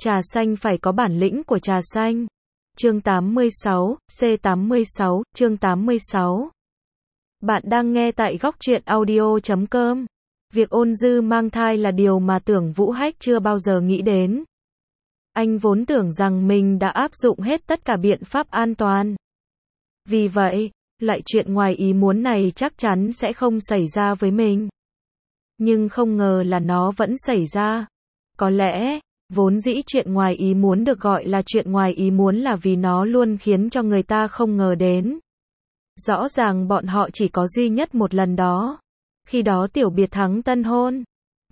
Trà xanh phải có bản lĩnh của trà xanh. Chương 86, C86, chương 86. Bạn đang nghe tại góc truyện audio.com. Việc Ôn Dư mang thai là điều mà Tưởng Vũ Hách chưa bao giờ nghĩ đến. Anh vốn tưởng rằng mình đã áp dụng hết tất cả biện pháp an toàn. Vì vậy, loại chuyện ngoài ý muốn này chắc chắn sẽ không xảy ra với mình. Nhưng không ngờ là nó vẫn xảy ra. Có lẽ, vốn dĩ chuyện ngoài ý muốn được gọi là chuyện ngoài ý muốn là vì nó luôn khiến cho người ta không ngờ đến. Rõ ràng bọn họ chỉ có duy nhất một lần đó. Khi đó Tiểu Biệt Thắng tân hôn.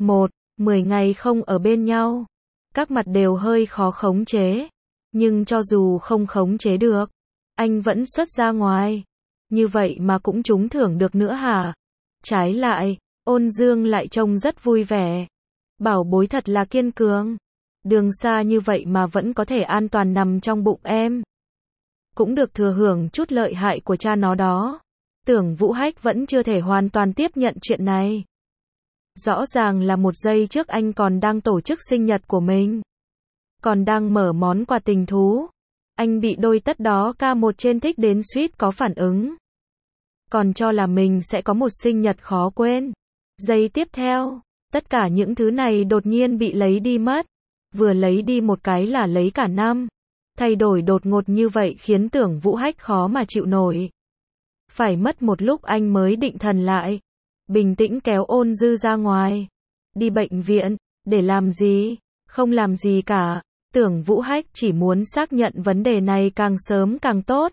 10 ngày không ở bên nhau. Các mặt đều hơi khó khống chế. Nhưng cho dù không khống chế được, anh vẫn xuất ra ngoài. Như vậy mà cũng trúng thưởng được nữa hả? Trái lại, Ôn Dương lại trông rất vui vẻ. Bảo bối thật là kiên cường. Đường xa như vậy mà vẫn có thể an toàn nằm trong bụng em. Cũng được thừa hưởng chút lợi hại của cha nó đó. Tưởng Vũ Hách vẫn chưa thể hoàn toàn tiếp nhận chuyện này. Rõ ràng là một giây trước anh còn đang tổ chức sinh nhật của mình. Còn đang mở món quà tình thú. Anh bị đôi tất đó ca một trên thích đến suýt có phản ứng. Còn cho là mình sẽ có một sinh nhật khó quên. Giây tiếp theo, tất cả những thứ này đột nhiên bị lấy đi mất. Vừa lấy đi một cái là lấy cả năm. Thay đổi đột ngột như vậy khiến Tưởng Vũ Hách khó mà chịu nổi. Phải mất một lúc anh mới định thần lại. Bình tĩnh kéo Ôn Dư ra ngoài. Đi bệnh viện, để làm gì? Không làm gì cả. Tưởng Vũ Hách chỉ muốn xác nhận vấn đề này càng sớm càng tốt.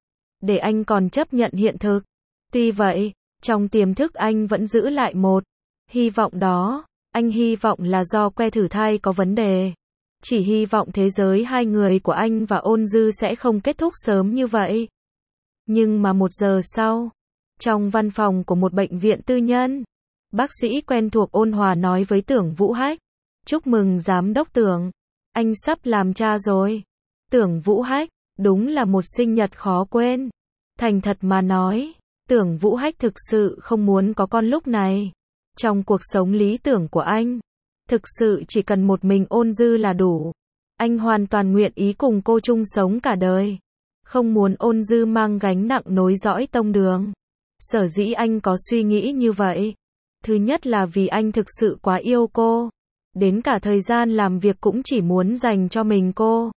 Để anh còn chấp nhận hiện thực. Tuy vậy, trong tiềm thức anh vẫn giữ lại một hy vọng đó. Anh hy vọng là do que thử thai có vấn đề. Chỉ hy vọng thế giới hai người của anh và Ôn Dư sẽ không kết thúc sớm như vậy. Nhưng mà 1 giờ sau, trong văn phòng của một bệnh viện tư nhân, bác sĩ quen thuộc ôn hòa nói với Tưởng Vũ Hách. Chúc mừng giám đốc Tưởng. Anh sắp làm cha rồi. Tưởng Vũ Hách, đúng là một sinh nhật khó quên. Thành thật mà nói, Tưởng Vũ Hách thực sự không muốn có con lúc này. Trong cuộc sống lý tưởng của anh, thực sự chỉ cần một mình Ôn Dư là đủ. Anh hoàn toàn nguyện ý cùng cô chung sống cả đời. Không muốn Ôn Dư mang gánh nặng nối dõi tông đường. Sở dĩ anh có suy nghĩ như vậy. Thứ nhất là vì anh thực sự quá yêu cô. Đến cả thời gian làm việc cũng chỉ muốn dành cho mình cô.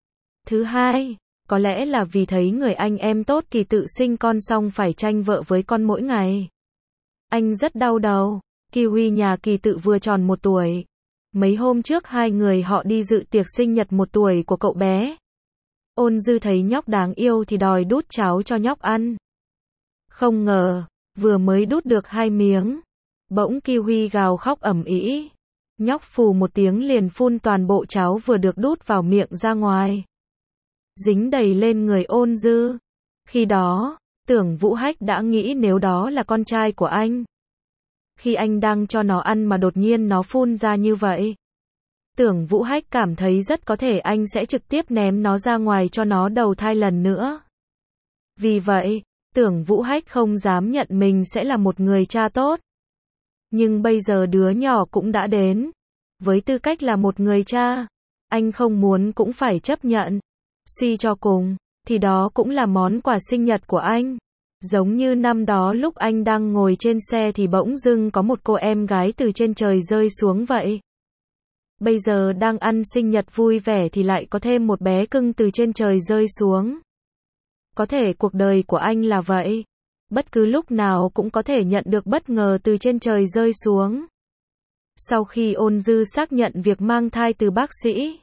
Thứ hai, có lẽ là vì thấy người anh em tốt Kỳ Tự sinh con xong phải tranh vợ với con mỗi ngày. Anh rất đau đầu. Kiwi nhà Kỳ Tự vừa tròn 1 tuổi. Mấy hôm trước hai người họ đi dự tiệc sinh nhật 1 tuổi của cậu bé. Ôn Dư thấy nhóc đáng yêu thì đòi đút cháo cho nhóc ăn. Không ngờ, vừa mới đút được 2 miếng, bỗng Kiwi gào khóc ầm ĩ. Nhóc phù một tiếng liền phun toàn bộ cháo vừa được đút vào miệng ra ngoài. Dính đầy lên người Ôn Dư. Khi đó, Tưởng Vũ Hách đã nghĩ nếu đó là con trai của anh. Khi anh đang cho nó ăn mà đột nhiên nó phun ra như vậy. Tưởng Vũ Hách cảm thấy rất có thể anh sẽ trực tiếp ném nó ra ngoài cho nó đầu thai lần nữa. Vì vậy, Tưởng Vũ Hách không dám nhận mình sẽ là một người cha tốt. Nhưng bây giờ đứa nhỏ cũng đã đến. Với tư cách là một người cha, anh không muốn cũng phải chấp nhận. Suy cho cùng, thì đó cũng là món quà sinh nhật của anh. Giống như năm đó lúc anh đang ngồi trên xe thì bỗng dưng có một cô em gái từ trên trời rơi xuống vậy. Bây giờ đang ăn sinh nhật vui vẻ thì lại có thêm một bé cưng từ trên trời rơi xuống. Có thể cuộc đời của anh là vậy. Bất cứ lúc nào cũng có thể nhận được bất ngờ từ trên trời rơi xuống. Sau khi Ôn Dư xác nhận việc mang thai từ bác sĩ,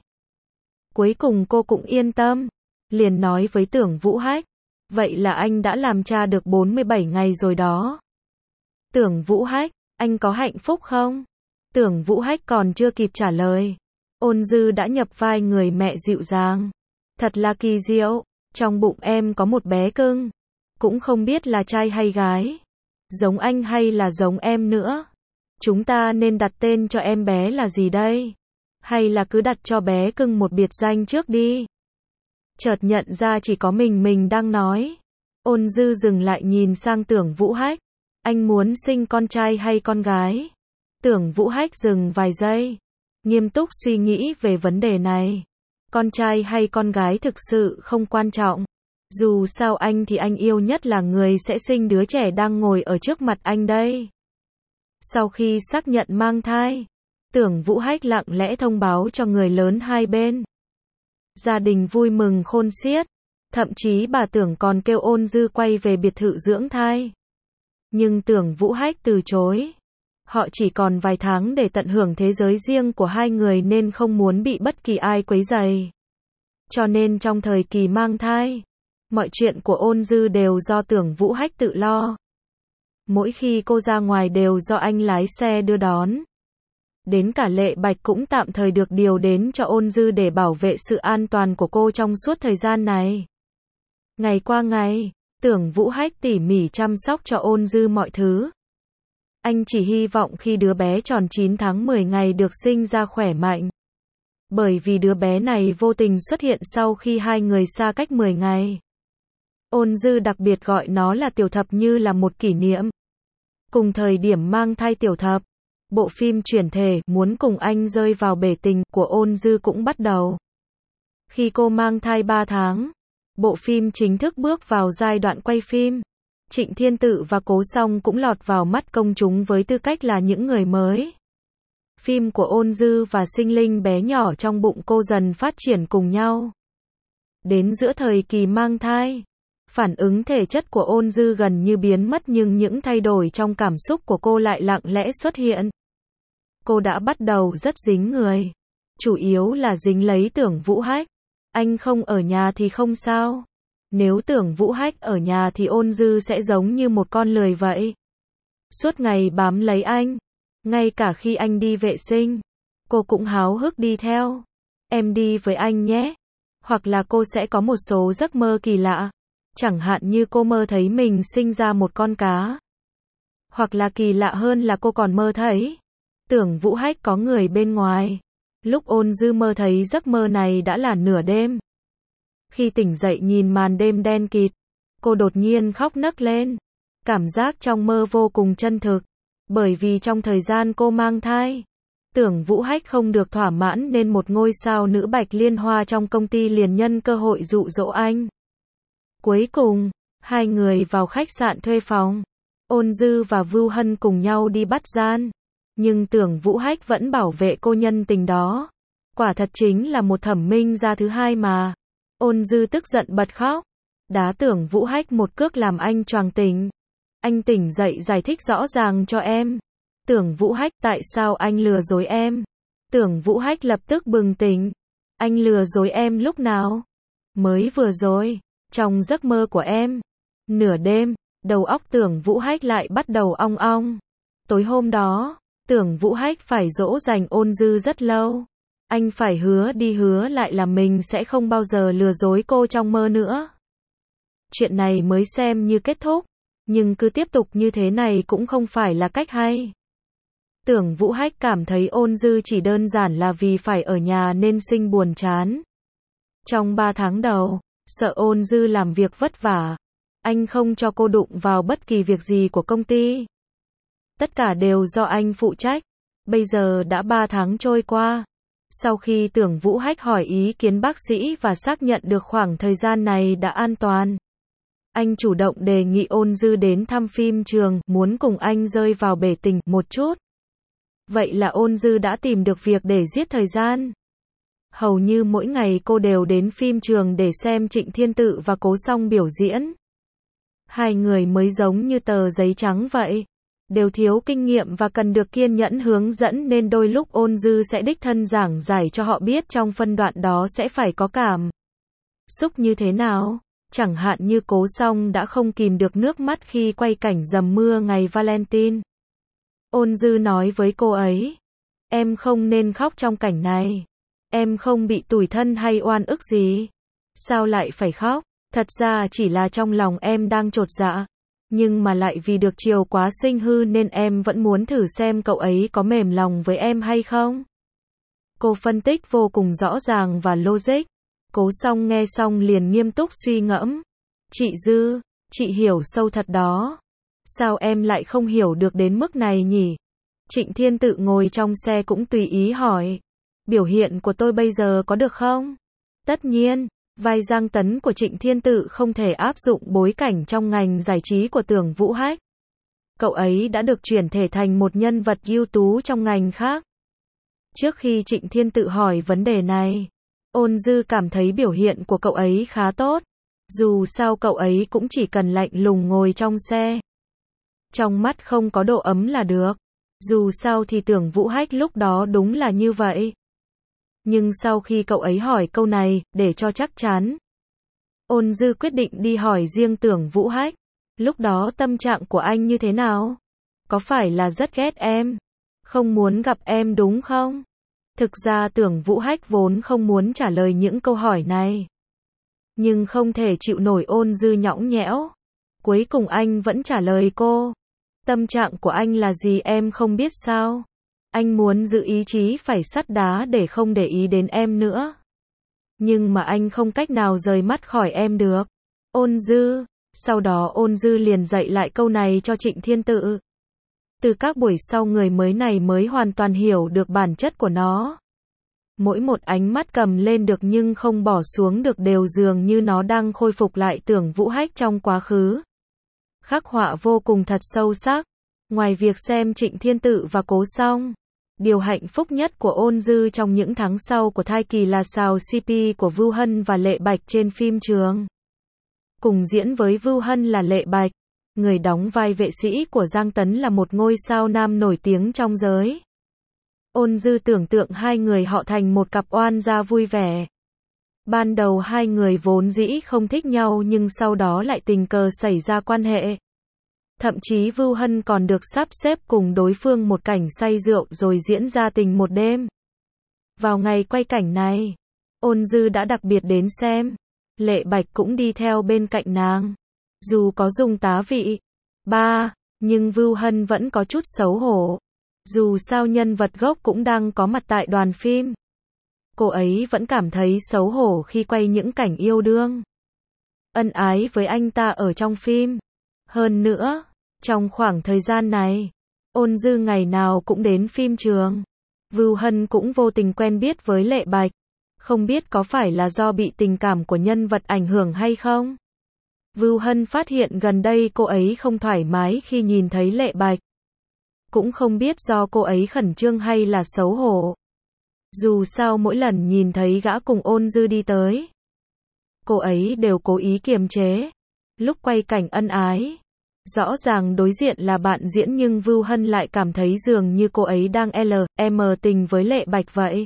cuối cùng cô cũng yên tâm. Liền nói với Tưởng Vũ Hách. Vậy là anh đã làm cha được 47 ngày rồi đó. Tưởng Vũ Hách, anh có hạnh phúc không? Tưởng Vũ Hách còn chưa kịp trả lời. Ôn Dư đã nhập vai người mẹ dịu dàng. Thật là kỳ diệu, trong bụng em có một bé cưng. Cũng không biết là trai hay gái. Giống anh hay là giống em nữa. Chúng ta nên đặt tên cho em bé là gì đây? Hay là cứ đặt cho bé cưng một biệt danh trước đi? Chợt nhận ra chỉ có mình đang nói. Ôn Dư dừng lại nhìn sang Tưởng Vũ Hách. Anh muốn sinh con trai hay con gái? Tưởng Vũ Hách dừng vài giây. nghiêm túc suy nghĩ về vấn đề này. Con trai hay con gái thực sự không quan trọng. Dù sao anh thì anh yêu nhất là người sẽ sinh đứa trẻ đang ngồi ở trước mặt anh đây. Sau khi xác nhận mang thai, Tưởng Vũ Hách lặng lẽ thông báo cho người lớn hai bên. Gia đình vui mừng khôn xiết. Thậm chí bà Tưởng còn kêu Ôn Dư quay về biệt thự dưỡng thai. Nhưng Tưởng Vũ Hách từ chối. Họ chỉ còn vài tháng để tận hưởng thế giới riêng của hai người nên không muốn bị bất kỳ ai quấy rầy. Cho nên trong thời kỳ mang thai, mọi chuyện của Ôn Dư đều do Tưởng Vũ Hách tự lo. Mỗi khi cô ra ngoài đều do anh lái xe đưa đón. Đến cả Lệ Bạch cũng tạm thời được điều đến cho Ôn Dư để bảo vệ sự an toàn của cô trong suốt thời gian này. Ngày qua ngày, Tưởng Vũ Hách tỉ mỉ chăm sóc cho Ôn Dư mọi thứ. Anh chỉ hy vọng khi đứa bé tròn 9 tháng 10 ngày được sinh ra khỏe mạnh. Bởi vì đứa bé này vô tình xuất hiện sau khi hai người xa cách 10 ngày. Ôn Dư đặc biệt gọi nó là Tiểu Thập như là một kỷ niệm. Cùng thời điểm mang thai Tiểu Thập, bộ phim chuyển thể Muốn cùng anh rơi vào bể tình của Ôn Dư cũng bắt đầu. Khi cô mang thai 3 tháng, bộ phim chính thức bước vào giai đoạn quay phim. Trịnh Thiên Tự và Cố Song cũng lọt vào mắt công chúng với tư cách là những người mới. Phim của Ôn Dư và sinh linh bé nhỏ trong bụng cô dần phát triển cùng nhau. Đến giữa thời kỳ mang thai, phản ứng thể chất của Ôn Dư gần như biến mất nhưng những thay đổi trong cảm xúc của cô lại lặng lẽ xuất hiện. Cô đã bắt đầu rất dính người. Chủ yếu là dính lấy Tưởng Vũ Hách. Anh không ở nhà thì không sao. Nếu Tưởng Vũ Hách ở nhà thì Ôn Dư sẽ giống như một con lười vậy. Suốt ngày bám lấy anh. Ngay cả khi anh đi vệ sinh, cô cũng háo hức đi theo. Em đi với anh nhé. Hoặc là cô sẽ có một số giấc mơ kỳ lạ. Chẳng hạn như cô mơ thấy mình sinh ra một con cá. Hoặc là kỳ lạ hơn là cô còn mơ thấy Tưởng Vũ Hách có người bên ngoài. Lúc Ôn Dư mơ thấy giấc mơ này đã là nửa đêm. Khi tỉnh dậy nhìn màn đêm đen kịt, cô đột nhiên khóc nấc lên. Cảm giác trong mơ vô cùng chân thực. Bởi vì trong thời gian cô mang thai, Tưởng Vũ Hách không được thỏa mãn nên một ngôi sao nữ bạch liên hoa trong công ty liền nhân cơ hội dụ dỗ anh. Cuối cùng, hai người vào khách sạn thuê phòng. Ôn Dư và Vưu Hân cùng nhau đi bắt gian. Nhưng Tưởng Vũ Hách vẫn bảo vệ cô nhân tình đó. Quả thật chính là một thẩm minh gia thứ hai mà. Ôn Dư tức giận bật khóc. Đá Tưởng Vũ Hách một cước làm anh choàng tỉnh. Anh tỉnh dậy giải thích rõ ràng cho em. Tưởng Vũ Hách, tại sao anh lừa dối em? Tưởng Vũ Hách lập tức bừng tỉnh. Anh lừa dối em lúc nào? Mới vừa rồi, trong giấc mơ của em. Nửa đêm, đầu óc Tưởng Vũ Hách lại bắt đầu ong ong. Tối hôm đó, Tưởng Vũ Hách phải dỗ dành Ôn Dư rất lâu. Anh phải hứa đi hứa lại là mình sẽ không bao giờ lừa dối cô trong mơ nữa. Chuyện này mới xem như kết thúc. Nhưng cứ tiếp tục như thế này cũng không phải là cách hay. Tưởng Vũ Hách cảm thấy Ôn Dư chỉ đơn giản là vì phải ở nhà nên sinh buồn chán. Trong 3 tháng đầu, sợ Ôn Dư làm việc vất vả. Anh không cho cô đụng vào bất kỳ việc gì của công ty. Tất cả đều do anh phụ trách. Bây giờ đã 3 tháng trôi qua. Sau khi Tưởng Vũ Hách hỏi ý kiến bác sĩ và xác nhận được khoảng thời gian này đã an toàn, anh chủ động đề nghị Ôn Dư đến thăm phim trường, muốn cùng anh rơi vào bể tình một chút. Vậy là Ôn Dư đã tìm được việc để giết thời gian. Hầu như mỗi ngày cô đều đến phim trường để xem Trịnh Thiên Tự và Cố Song biểu diễn. Hai người mới giống như tờ giấy trắng vậy. Đều thiếu kinh nghiệm và cần được kiên nhẫn hướng dẫn nên đôi lúc Ôn Dư sẽ đích thân giảng giải cho họ biết trong phân đoạn đó sẽ phải có cảm xúc như thế nào. Chẳng hạn như Cố Song đã không kìm được nước mắt khi quay cảnh dầm mưa ngày Valentine. Ôn Dư nói với cô ấy, em không nên khóc trong cảnh này. Em không bị tủi thân hay oan ức gì. Sao lại phải khóc? Thật ra chỉ là trong lòng em đang chột dạ. Nhưng mà lại vì được chiều quá sinh hư nên em vẫn muốn thử xem cậu ấy có mềm lòng với em hay không. Cô phân tích vô cùng rõ ràng và logic. Cố Song nghe xong liền nghiêm túc suy ngẫm. Chị Dư, chị hiểu sâu thật đó. Sao em lại không hiểu được đến mức này nhỉ? Trịnh Thiên Tự ngồi trong xe cũng tùy ý hỏi. Biểu hiện của tôi bây giờ có được không? Tất nhiên, vai Giang Tấn của Trịnh Thiên Tự không thể áp dụng bối cảnh trong ngành giải trí của Tưởng Vũ Hách. Cậu ấy đã được chuyển thể thành một nhân vật ưu tú trong ngành khác. Trước khi Trịnh Thiên Tự hỏi vấn đề này, Ôn Dư cảm thấy biểu hiện của cậu ấy khá tốt. Dù sao cậu ấy cũng chỉ cần lạnh lùng ngồi trong xe. Trong mắt không có độ ấm là được. Dù sao thì Tưởng Vũ Hách lúc đó đúng là như vậy. Nhưng sau khi cậu ấy hỏi câu này, để cho chắc chắn, Ôn Dư quyết định đi hỏi riêng Tưởng Vũ Hách. Lúc đó tâm trạng của anh như thế nào? Có phải là rất ghét em? Không muốn gặp em đúng không? Thực ra Tưởng Vũ Hách vốn không muốn trả lời những câu hỏi này. Nhưng không thể chịu nổi Ôn Dư nhõng nhẽo. Cuối cùng anh vẫn trả lời cô. Tâm trạng của anh là gì em không biết sao? Anh muốn giữ ý chí phải sắt đá để không để ý đến em nữa. Nhưng mà anh không cách nào rời mắt khỏi em được. Ôn Dư. Sau đó Ôn Dư liền dạy lại câu này cho Trịnh Thiên Tự. Từ các buổi sau người mới này mới hoàn toàn hiểu được bản chất của nó. Mỗi một ánh mắt cầm lên được nhưng không bỏ xuống được đều dường như nó đang khôi phục lại Tưởng Vũ Hách trong quá khứ. Khắc họa vô cùng thật sâu sắc. Ngoài việc xem Trịnh Thiên Tự và Cố Song, điều hạnh phúc nhất của Ôn Dư trong những tháng sau của thai kỳ là xào CP của Vưu Hân và Lệ Bạch trên phim trường. Cùng diễn với Vưu Hân là Lệ Bạch, người đóng vai vệ sĩ của Giang Tấn là một ngôi sao nam nổi tiếng trong giới. Ôn Dư tưởng tượng hai người họ thành một cặp oan gia vui vẻ. Ban đầu hai người vốn dĩ không thích nhau nhưng sau đó lại tình cờ xảy ra quan hệ. Thậm chí Vưu Hân còn được sắp xếp cùng đối phương một cảnh say rượu rồi diễn ra tình một đêm. Vào ngày quay cảnh này, Ôn Dư đã đặc biệt đến xem. Lệ Bạch cũng đi theo bên cạnh nàng. Dù có dùng tá vị nhưng Vưu Hân vẫn có chút xấu hổ. Dù sao nhân vật gốc cũng đang có mặt tại đoàn phim. Cô ấy vẫn cảm thấy xấu hổ khi quay những cảnh yêu đương, ân ái với anh ta ở trong phim. Hơn nữa, trong khoảng thời gian này, Ôn Dư ngày nào cũng đến phim trường. Vưu Hân cũng vô tình quen biết với Lệ Bạch. Không biết có phải là do bị tình cảm của nhân vật ảnh hưởng hay không? Vưu Hân phát hiện gần đây cô ấy không thoải mái khi nhìn thấy Lệ Bạch. Cũng không biết do cô ấy khẩn trương hay là xấu hổ. Dù sao mỗi lần nhìn thấy gã cùng Ôn Dư đi tới, cô ấy đều cố ý kiềm chế. Lúc quay cảnh ân ái, rõ ràng đối diện là bạn diễn nhưng Vưu Hân lại cảm thấy dường như cô ấy đang LM tình với Lệ Bạch vậy.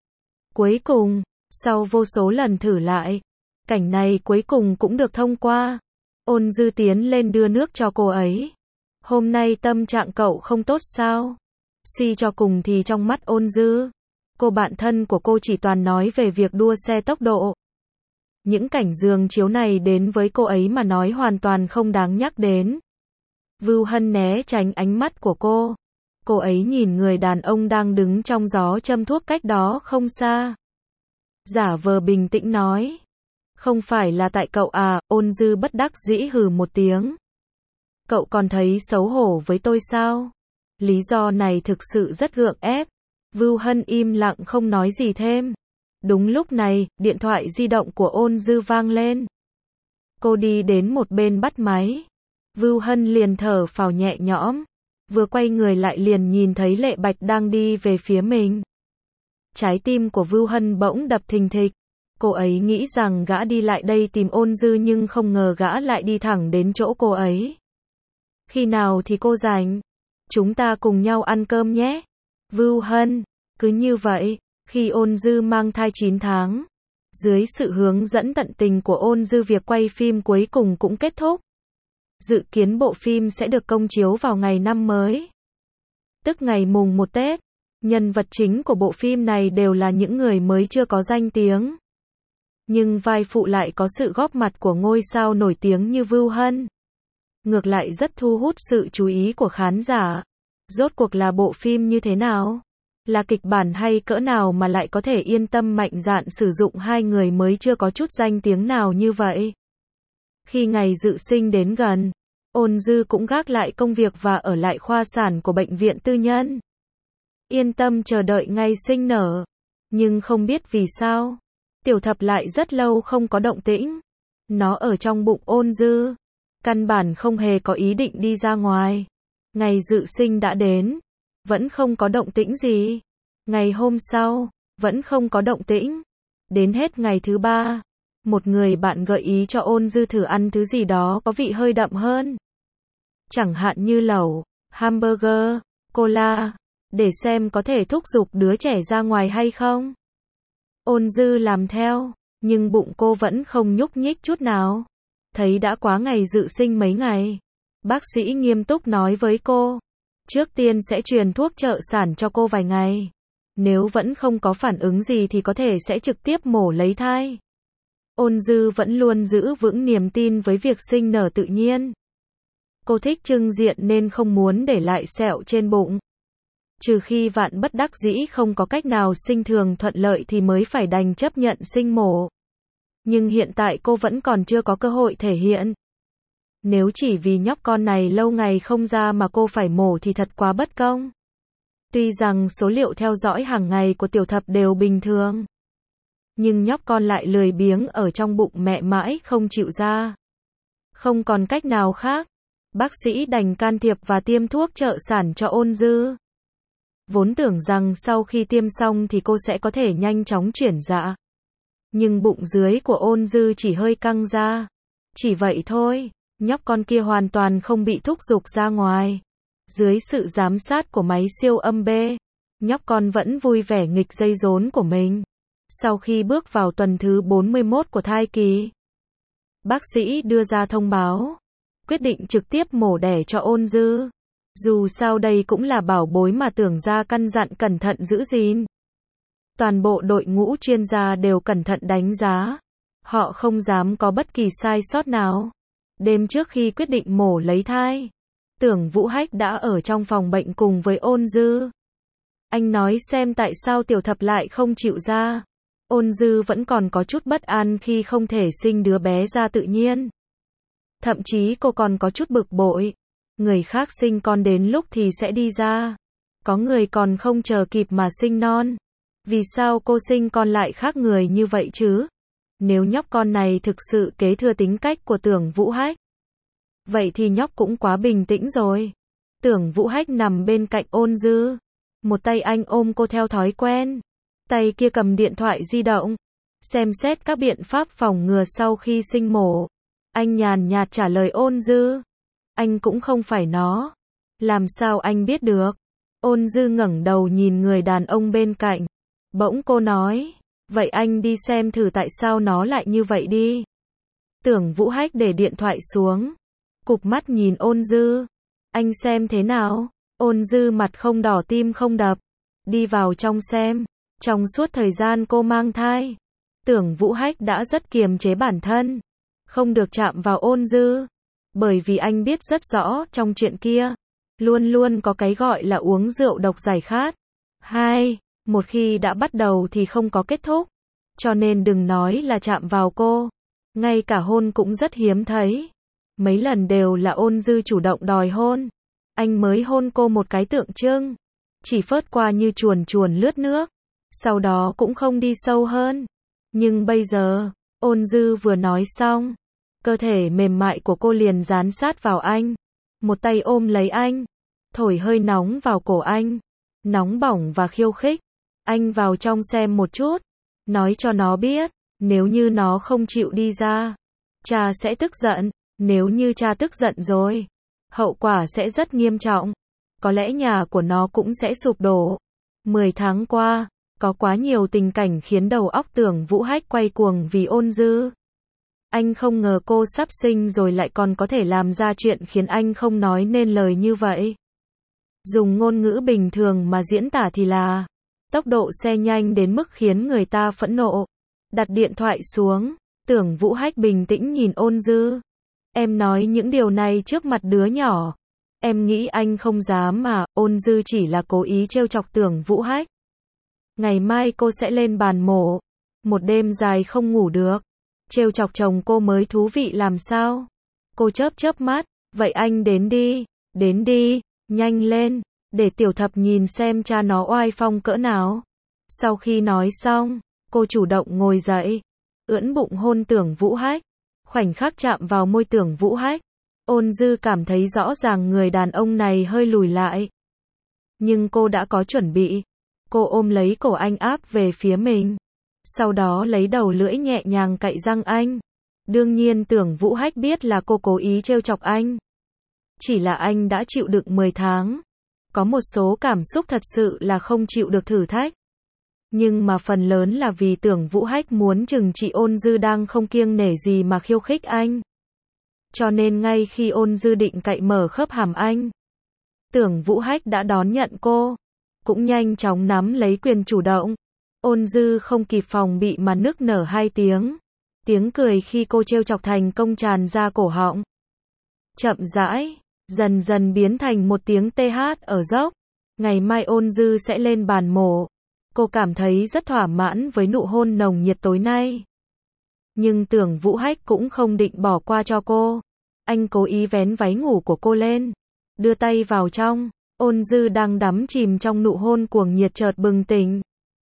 Cuối cùng, sau vô số lần thử lại, cảnh này cuối cùng cũng được thông qua. Ôn Dư tiến lên đưa nước cho cô ấy. Hôm nay tâm trạng cậu không tốt sao? Suy cho cùng thì trong mắt Ôn Dư, cô bạn thân của cô chỉ toàn nói về việc đua xe tốc độ. Những cảnh giường chiếu này đến với cô ấy mà nói hoàn toàn không đáng nhắc đến. Vưu Hân né tránh ánh mắt của cô. Cô ấy nhìn người đàn ông đang đứng trong gió châm thuốc cách đó không xa. Giả vờ bình tĩnh nói. Không phải là tại cậu à? Ôn Dư bất đắc dĩ hừ một tiếng. Cậu còn thấy xấu hổ với tôi sao? Lý do này thực sự rất gượng ép. Vưu Hân im lặng không nói gì thêm. Đúng lúc này, điện thoại di động của Ôn Dư vang lên. Cô đi đến một bên bắt máy. Vưu Hân liền thở phào nhẹ nhõm. Vừa quay người lại liền nhìn thấy Lệ Bạch đang đi về phía mình. Trái tim của Vưu Hân bỗng đập thình thịch. Cô ấy nghĩ rằng gã đi lại đây tìm Ôn Dư nhưng không ngờ gã lại đi thẳng đến chỗ cô ấy. Khi nào thì cô rảnh? Chúng ta cùng nhau ăn cơm nhé. Vưu Hân. Cứ như vậy, khi Ôn Dư mang thai 9 tháng, dưới sự hướng dẫn tận tình của Ôn Dư việc quay phim cuối cùng cũng kết thúc. Dự kiến bộ phim sẽ được công chiếu vào ngày năm mới, tức ngày mùng 1 Tết. Nhân vật chính của bộ phim này đều là những người mới chưa có danh tiếng. Nhưng vai phụ lại có sự góp mặt của ngôi sao nổi tiếng như Vưu Hân. Ngược lại rất thu hút sự chú ý của khán giả. Rốt cuộc là bộ phim như thế nào? Là kịch bản hay cỡ nào mà lại có thể yên tâm mạnh dạn sử dụng hai người mới chưa có chút danh tiếng nào như vậy? Khi ngày dự sinh đến gần, Ôn Dư cũng gác lại công việc và ở lại khoa sản của bệnh viện tư nhân. Yên tâm chờ đợi ngày sinh nở. Nhưng không biết vì sao, Tiểu Thập lại rất lâu không có động tĩnh. Nó ở trong bụng Ôn Dư, căn bản không hề có ý định đi ra ngoài. Ngày dự sinh đã đến, vẫn không có động tĩnh gì. Ngày hôm sau, vẫn không có động tĩnh. Đến hết ngày thứ 3, một người bạn gợi ý cho Ôn Dư thử ăn thứ gì đó có vị hơi đậm hơn. Chẳng hạn như lẩu, hamburger, cola, để xem có thể thúc giục đứa trẻ ra ngoài hay không. Ôn Dư làm theo, nhưng bụng cô vẫn không nhúc nhích chút nào. Thấy đã quá ngày dự sinh mấy ngày, bác sĩ nghiêm túc nói với cô, trước tiên sẽ truyền thuốc trợ sản cho cô vài ngày. Nếu vẫn không có phản ứng gì thì có thể sẽ trực tiếp mổ lấy thai. Ôn Dư vẫn luôn giữ vững niềm tin với việc sinh nở tự nhiên. Cô thích trưng diện nên không muốn để lại sẹo trên bụng. Trừ khi vạn bất đắc dĩ không có cách nào sinh thường thuận lợi thì mới phải đành chấp nhận sinh mổ. Nhưng hiện tại cô vẫn còn chưa có cơ hội thể hiện. Nếu chỉ vì nhóc con này lâu ngày không ra mà cô phải mổ thì thật quá bất công. Tuy rằng số liệu theo dõi hàng ngày của Tiểu Thập đều bình thường, nhưng nhóc con lại lười biếng ở trong bụng mẹ mãi không chịu ra. Không còn cách nào khác, bác sĩ đành can thiệp và tiêm thuốc trợ sản cho Ôn Dư. Vốn tưởng rằng sau khi tiêm xong thì cô sẽ có thể nhanh chóng chuyển dạ. Nhưng bụng dưới của Ôn Dư chỉ hơi căng ra. Chỉ vậy thôi, nhóc con kia hoàn toàn không bị thúc giục ra ngoài. Dưới sự giám sát của máy siêu âm B, nhóc con vẫn vui vẻ nghịch dây rốn của mình. Sau khi bước vào tuần thứ 41 của thai kỳ, bác sĩ đưa ra thông báo, quyết định trực tiếp mổ đẻ cho Ôn Dư. Dù sao đây cũng là bảo bối mà Tưởng gia căn dặn cẩn thận giữ gìn. Toàn bộ đội ngũ chuyên gia đều cẩn thận đánh giá. Họ không dám có bất kỳ sai sót nào. Đêm trước khi quyết định mổ lấy thai, Tưởng Vũ Hách đã ở trong phòng bệnh cùng với Ôn Dư. Anh nói xem tại sao Tiểu Thập lại không chịu ra. Ôn Dư vẫn còn có chút bất an khi không thể sinh đứa bé ra tự nhiên. Thậm chí cô còn có chút bực bội. Người khác sinh con đến lúc thì sẽ đi ra. Có người còn không chờ kịp mà sinh non. Vì sao cô sinh con lại khác người như vậy chứ? Nếu nhóc con này thực sự kế thừa tính cách của Tưởng Vũ Hách, vậy thì nhóc cũng quá bình tĩnh rồi. Tưởng Vũ Hách nằm bên cạnh Ôn Dư. Một tay anh ôm cô theo thói quen. Tay kia cầm điện thoại di động. Xem xét các biện pháp phòng ngừa sau khi sinh mổ. Anh nhàn nhạt trả lời Ôn Dư. Anh cũng không phải nó. Làm sao anh biết được? Ôn Dư ngẩng đầu nhìn người đàn ông bên cạnh. Bỗng cô nói, vậy anh đi xem thử tại sao nó lại như vậy đi. Tưởng Vũ Hách để điện thoại xuống, cụp mắt nhìn Ôn Dư. Anh xem thế nào? Ôn Dư mặt không đỏ tim không đập. Đi vào trong xem. Trong suốt thời gian cô mang thai, Tưởng Vũ Hách đã rất kiềm chế bản thân, không được chạm vào Ôn Dư. Bởi vì anh biết rất rõ trong chuyện kia, luôn luôn có cái gọi là uống rượu độc giải khát. Một khi đã bắt đầu thì không có kết thúc. Cho nên đừng nói là chạm vào cô. Ngay cả hôn cũng rất hiếm thấy. Mấy lần đều là Ôn Dư chủ động đòi hôn. Anh mới hôn cô một cái tượng trưng. Chỉ phớt qua như chuồn chuồn lướt nước. Sau đó cũng không đi sâu hơn. Nhưng bây giờ, Ôn Dư vừa nói xong, cơ thể mềm mại của cô liền dán sát vào anh. Một tay ôm lấy anh, thổi hơi nóng vào cổ anh. Nóng bỏng và khiêu khích. Anh vào trong xem một chút. Nói cho nó biết, nếu như nó không chịu đi ra, cha sẽ tức giận. Nếu như cha tức giận rồi, hậu quả sẽ rất nghiêm trọng. Có lẽ nhà của nó cũng sẽ sụp đổ. 10 tháng qua, có quá nhiều tình cảnh khiến đầu óc Tưởng Vũ Hách quay cuồng vì Ôn Dư. Anh không ngờ cô sắp sinh rồi lại còn có thể làm ra chuyện khiến anh không nói nên lời như vậy. Dùng ngôn ngữ bình thường mà diễn tả thì là tốc độ xe nhanh đến mức khiến người ta phẫn nộ. Đặt điện thoại xuống, Tưởng Vũ Hách bình tĩnh nhìn Ôn Dư. Em nói những điều này trước mặt đứa nhỏ. Em nghĩ anh không dám mà. Ôn Dư chỉ là cố ý trêu chọc Tưởng Vũ Hách. Ngày mai cô sẽ lên bàn mổ. Một đêm dài không ngủ được. Trêu chọc chồng cô mới thú vị làm sao? Cô chớp chớp mắt. Vậy anh đến đi. Đến đi. Nhanh lên. Để Tiểu Thập nhìn xem cha nó oai phong cỡ nào. Sau khi nói xong, cô chủ động ngồi dậy, ưỡn bụng hôn Tưởng Vũ Hách. Khoảnh khắc chạm vào môi Tưởng Vũ Hách, Ôn Dư cảm thấy rõ ràng người đàn ông này hơi lùi lại. Nhưng cô đã có chuẩn bị. Cô ôm lấy cổ anh áp về phía mình. Sau đó lấy đầu lưỡi nhẹ nhàng cạy răng anh. Đương nhiên Tưởng Vũ Hách biết là cô cố ý trêu chọc anh. Chỉ là anh đã chịu đựng 10 tháng. Có một số cảm xúc thật sự là không chịu được thử thách. Nhưng mà phần lớn là vì Tưởng Vũ Hách muốn trừng trị Ôn Dư đang không kiêng nể gì mà khiêu khích anh. Cho nên ngay khi Ôn Dư định cạy mở khớp hàm anh, Tưởng Vũ Hách đã đón nhận cô, cũng nhanh chóng nắm lấy quyền chủ động. Ôn Dư không kịp phòng bị mà nức nở 2 tiếng. Tiếng cười khi cô trêu chọc thành công tràn ra cổ họng. Chậm rãi, dần dần biến thành một tiếng TH ở dốc. Ngày mai Ôn Dư sẽ lên bàn mổ. Cô cảm thấy rất thỏa mãn với nụ hôn nồng nhiệt tối nay. Nhưng Tưởng Vũ Hách cũng không định bỏ qua cho cô. Anh cố ý vén váy ngủ của cô lên, đưa tay vào trong. Ôn Dư đang đắm chìm trong nụ hôn cuồng nhiệt chợt bừng tỉnh.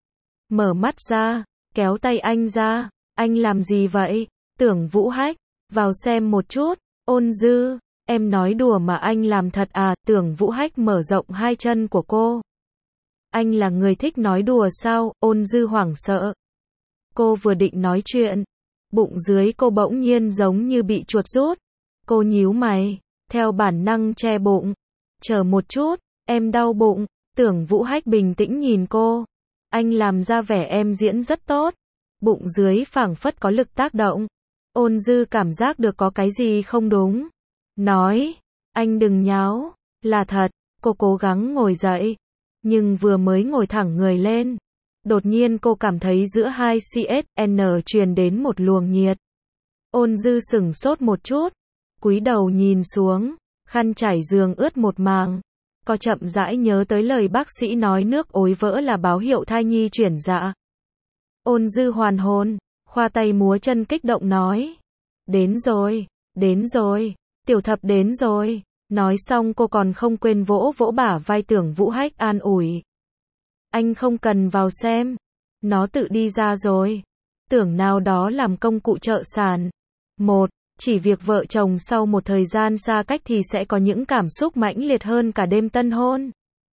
Mở mắt ra, kéo tay anh ra. Anh làm gì vậy? Tưởng Vũ Hách, vào xem một chút. Ôn Dư, em nói đùa mà anh làm thật à? Tưởng Vũ Hách mở rộng 2 chân của cô. Anh là người thích nói đùa sao? Ôn Dư hoảng sợ. Cô vừa định nói chuyện, bụng dưới cô bỗng nhiên giống như bị chuột rút. Cô nhíu mày, theo bản năng che bụng. Chờ một chút, em đau bụng. Tưởng Vũ Hách bình tĩnh nhìn cô. Anh làm ra vẻ em diễn rất tốt. Bụng dưới phảng phất có lực tác động. Ôn Dư cảm giác được có cái gì không đúng. Nói, anh đừng nháo. Là thật. Cô cố gắng ngồi dậy. Nhưng vừa mới ngồi thẳng người lên, đột nhiên cô cảm thấy giữa hai CSN truyền đến một luồng nhiệt. Ôn Dư sửng sốt một chút, cúi đầu nhìn xuống, khăn trải giường ướt một màng. Cô chậm rãi nhớ tới lời bác sĩ nói nước ối vỡ là báo hiệu thai nhi chuyển dạ. Ôn Dư hoàn hồn, khoa tay múa chân kích động nói. Đến rồi, Tiểu Thập đến rồi. Nói xong cô còn không quên vỗ vỗ bả vai Tưởng Vũ Hách an ủi. Anh không cần vào xem. Nó tự đi ra rồi. Tưởng nào đó làm công cụ trợ sản. 1. Chỉ việc vợ chồng sau một thời gian xa cách thì sẽ có những cảm xúc mãnh liệt hơn cả đêm tân hôn.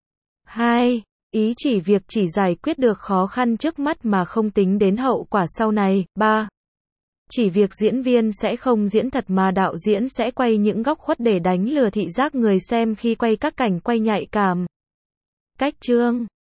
2. Ý chỉ việc chỉ giải quyết được khó khăn trước mắt mà không tính đến hậu quả sau này. 3. Chỉ việc diễn viên sẽ không diễn thật mà đạo diễn sẽ quay những góc khuất để đánh lừa thị giác người xem khi quay các cảnh quay nhạy cảm. Cách chương